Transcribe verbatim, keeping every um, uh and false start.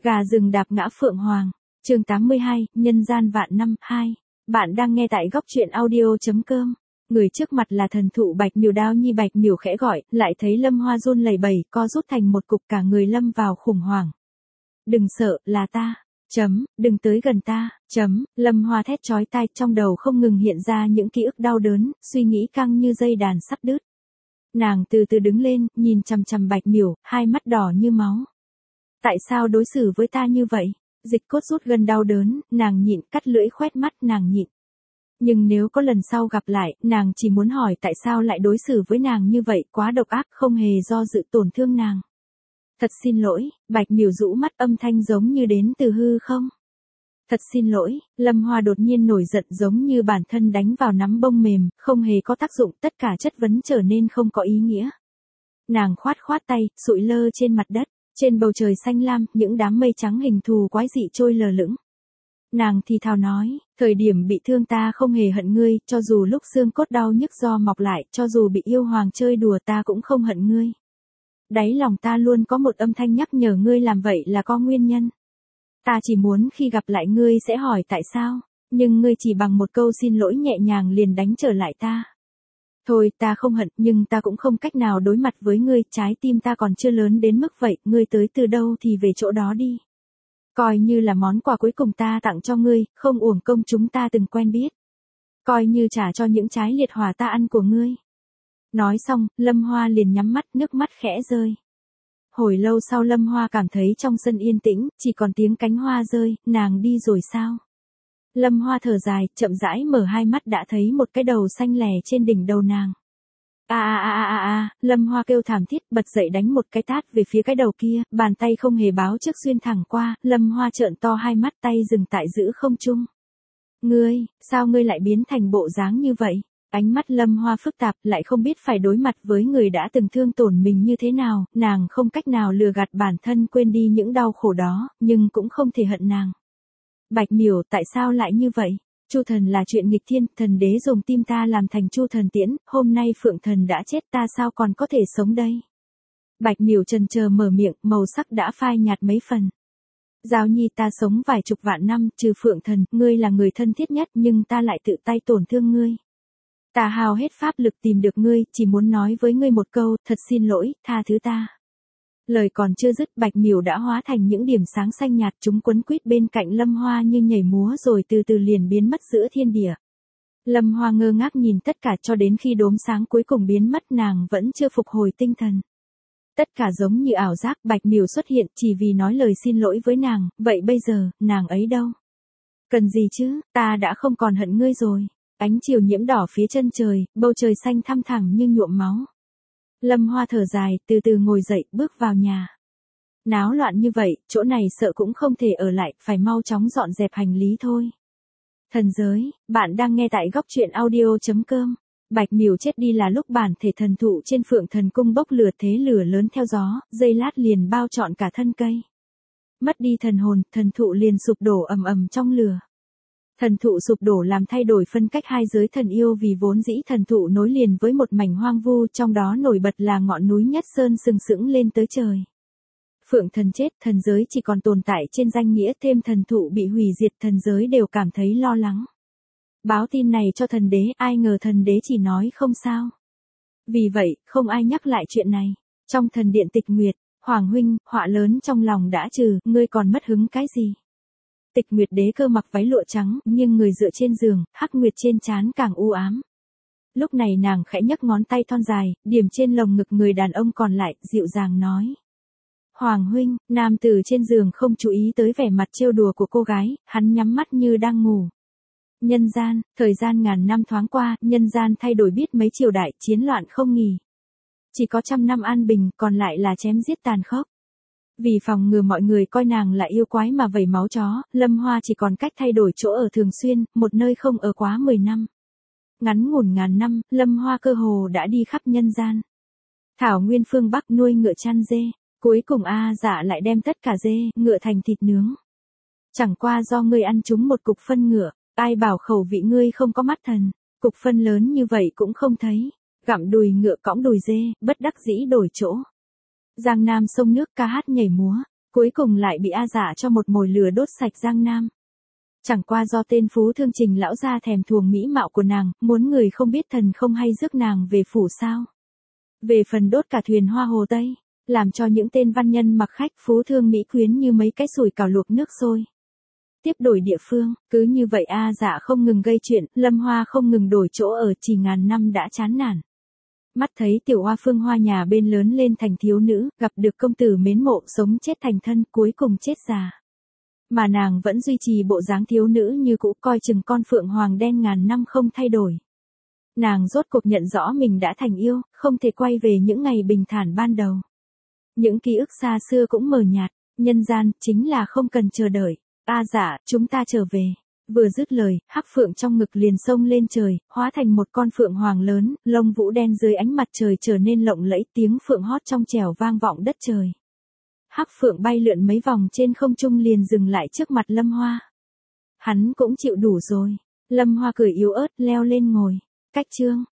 Gà rừng đạp ngã Phượng Hoàng. Chương tám mươi hai, nhân gian vạn năm, hai. Bạn đang nghe tại góc truyện audio.com. Người trước mặt là thần thụ Bạch Miều. Đao Nhi Bạch Miều khẽ gọi, lại thấy Lâm Hoa run lẩy bẩy, co rút thành một cục, cả người lâm vào khủng hoảng. Đừng sợ, là ta. Chấm, đừng tới gần ta. Chấm, Lâm Hoa thét chói tai, trong đầu không ngừng hiện ra những ký ức đau đớn, suy nghĩ căng như dây đàn sắp đứt. Nàng từ từ đứng lên, nhìn chằm chằm Bạch Miều, hai mắt đỏ như máu. Tại sao đối xử với ta như vậy? Dịch cốt rút gân đau đớn, nàng nhịn, cắt lưỡi khoét mắt, nàng nhịn. Nhưng nếu có lần sau gặp lại, nàng chỉ muốn hỏi tại sao lại đối xử với nàng như vậy, quá độc ác, không hề do dự tổn thương nàng. Thật xin lỗi, Bạch Miều rũ mắt, âm thanh giống như đến từ hư không. Thật xin lỗi, Lâm Hoa đột nhiên nổi giận, giống như bản thân đánh vào nắm bông mềm, không hề có tác dụng, tất cả chất vấn trở nên không có ý nghĩa. Nàng khoát khoát tay, sụi lơ trên mặt đất. Trên bầu trời xanh lam, những đám mây trắng hình thù quái dị trôi lờ lững. Nàng thì thào nói, thời điểm bị thương ta không hề hận ngươi, cho dù lúc xương cốt đau nhức do mọc lại, cho dù bị yêu hoàng chơi đùa ta cũng không hận ngươi. Đáy lòng ta luôn có một âm thanh nhắc nhở ngươi làm vậy là có nguyên nhân. Ta chỉ muốn khi gặp lại ngươi sẽ hỏi tại sao, nhưng ngươi chỉ bằng một câu xin lỗi nhẹ nhàng liền đánh trở lại ta. Thôi, ta không hận, nhưng ta cũng không cách nào đối mặt với ngươi, trái tim ta còn chưa lớn đến mức vậy, ngươi tới từ đâu thì về chỗ đó đi. Coi như là món quà cuối cùng ta tặng cho ngươi, không uổng công chúng ta từng quen biết. Coi như trả cho những trái liệt hỏa ta ăn của ngươi. Nói xong, Lâm Hoa liền nhắm mắt, nước mắt khẽ rơi. Hồi lâu sau Lâm Hoa cảm thấy trong sân yên tĩnh, chỉ còn tiếng cánh hoa rơi, nàng đi rồi sao? Lâm Hoa thở dài, chậm rãi mở hai mắt, đã thấy một cái đầu xanh lè trên đỉnh đầu nàng. A a a a a, Lâm Hoa kêu thảm thiết, bật dậy đánh một cái tát về phía cái đầu kia, bàn tay không hề báo trước xuyên thẳng qua, Lâm Hoa trợn to hai mắt, tay dừng tại giữa không trung. Ngươi, sao ngươi lại biến thành bộ dáng như vậy? Ánh mắt Lâm Hoa phức tạp, lại không biết phải đối mặt với người đã từng thương tổn mình như thế nào, nàng không cách nào lừa gạt bản thân quên đi những đau khổ đó, nhưng cũng không thể hận nàng. Bạch Miều, tại sao lại như vậy? Chu thần là chuyện nghịch thiên, thần đế dùng tim ta làm thành Chu thần tiễn, hôm nay Phượng thần đã chết, ta sao còn có thể sống đây? Bạch Miều chần chờ mở miệng, màu sắc đã phai nhạt mấy phần. Giao Nhi, ta sống vài chục vạn năm, trừ Phượng thần, ngươi là người thân thiết nhất, nhưng ta lại tự tay tổn thương ngươi. Ta hao hết pháp lực tìm được ngươi, chỉ muốn nói với ngươi một câu, thật xin lỗi, tha thứ ta. Lời còn chưa dứt, Bạch Miều đã hóa thành những điểm sáng xanh nhạt, chúng quấn quýt bên cạnh Lâm Hoa như nhảy múa rồi từ từ liền biến mất giữa thiên địa. Lâm Hoa ngơ ngác nhìn tất cả cho đến khi đốm sáng cuối cùng biến mất, nàng vẫn chưa phục hồi tinh thần. Tất cả giống như ảo giác, Bạch Miều xuất hiện chỉ vì nói lời xin lỗi với nàng, vậy bây giờ, nàng ấy đâu? Cần gì chứ, ta đã không còn hận ngươi rồi. Ánh chiều nhiễm đỏ phía chân trời, bầu trời xanh thăm thẳm như nhuộm máu. Lâm Hoa thở dài, từ từ ngồi dậy, bước vào nhà. Náo loạn như vậy, chỗ này sợ cũng không thể ở lại, phải mau chóng dọn dẹp hành lý thôi. Thần giới, bạn đang nghe tại góc truyện audio.com. Bạch Miều chết đi là lúc bản thể thần thụ trên Phượng Thần Cung bốc lửa, thế lửa lớn theo gió, giây lát liền bao trọn cả thân cây. Mất đi thần hồn, thần thụ liền sụp đổ ầm ầm trong lửa. Thần thụ sụp đổ làm thay đổi phân cách hai giới thần yêu, vì vốn dĩ thần thụ nối liền với một mảnh hoang vu, trong đó nổi bật là ngọn núi Nhất Sơn sừng sững lên tới trời. Phượng thần chết, thần giới chỉ còn tồn tại trên danh nghĩa, thêm thần thụ bị hủy diệt, thần giới đều cảm thấy lo lắng. Báo tin này cho thần đế, ai ngờ thần đế chỉ nói không sao. Vì vậy, không ai nhắc lại chuyện này. Trong thần điện Tịch Nguyệt, Hoàng huynh, họa lớn trong lòng đã trừ, ngươi còn mất hứng cái gì? Tịch Nguyệt đế cơ mặc váy lụa trắng, nhưng người dựa trên giường, hắc nguyệt trên trán càng u ám. Lúc này nàng khẽ nhấc ngón tay thon dài, điểm trên lồng ngực người đàn ông còn lại, dịu dàng nói. Hoàng huynh, nam tử trên giường không chú ý tới vẻ mặt trêu đùa của cô gái, hắn nhắm mắt như đang ngủ. Nhân gian, thời gian ngàn năm thoáng qua, nhân gian thay đổi biết mấy triều đại, chiến loạn không nghỉ. Chỉ có trăm năm an bình, còn lại là chém giết tàn khốc. Vì phòng ngừa mọi người coi nàng là yêu quái mà vẩy máu chó, Lâm Hoa chỉ còn cách thay đổi chỗ ở thường xuyên, một nơi không ở quá mười năm. Ngắn ngủn ngàn năm, Lâm Hoa cơ hồ đã đi khắp nhân gian. Thảo nguyên phương Bắc nuôi ngựa chăn dê, cuối cùng A Dạ lại đem tất cả dê, ngựa thành thịt nướng. Chẳng qua do ngươi ăn trúng một cục phân ngựa, ai bảo khẩu vị ngươi không có mắt thần, cục phân lớn như vậy cũng không thấy, gặm đùi ngựa cõng đùi dê, bất đắc dĩ đổi chỗ. Giang Nam sông nước ca hát nhảy múa, cuối cùng lại bị A Dạ cho một mồi lửa đốt sạch Giang Nam. Chẳng qua do tên phú thương Trình lão gia thèm thuồng mỹ mạo của nàng, muốn người không biết thần không hay rước nàng về phủ sao. Về phần đốt cả thuyền hoa hồ Tây, làm cho những tên văn nhân mặc khách phú thương mỹ quyến như mấy cái sủi cảo luộc nước sôi. Tiếp đổi địa phương, cứ như vậy A Dạ không ngừng gây chuyện, Lâm Hoa không ngừng đổi chỗ ở, chỉ ngàn năm đã chán nản. Mắt thấy tiểu hoa phương hoa nhà bên lớn lên thành thiếu nữ, gặp được công tử mến mộ, sống chết thành thân, cuối cùng chết già. Mà nàng vẫn duy trì bộ dáng thiếu nữ như cũ, coi chừng con phượng hoàng đen ngàn năm không thay đổi. Nàng rốt cuộc nhận rõ mình đã thành yêu, không thể quay về những ngày bình thản ban đầu. Những ký ức xa xưa cũng mờ nhạt, nhân gian chính là không cần chờ đợi. A Dạ, chúng ta trở về. Vừa dứt lời, hắc phượng trong ngực liền xông lên trời, hóa thành một con phượng hoàng lớn, lông vũ đen dưới ánh mặt trời trở nên lộng lẫy, tiếng phượng hót trong trẻo vang vọng đất trời. Hắc phượng bay lượn mấy vòng trên không trung liền dừng lại trước mặt Lâm Hoa. Hắn cũng chịu đủ rồi. Lâm Hoa cười yếu ớt leo lên ngồi. Cách chương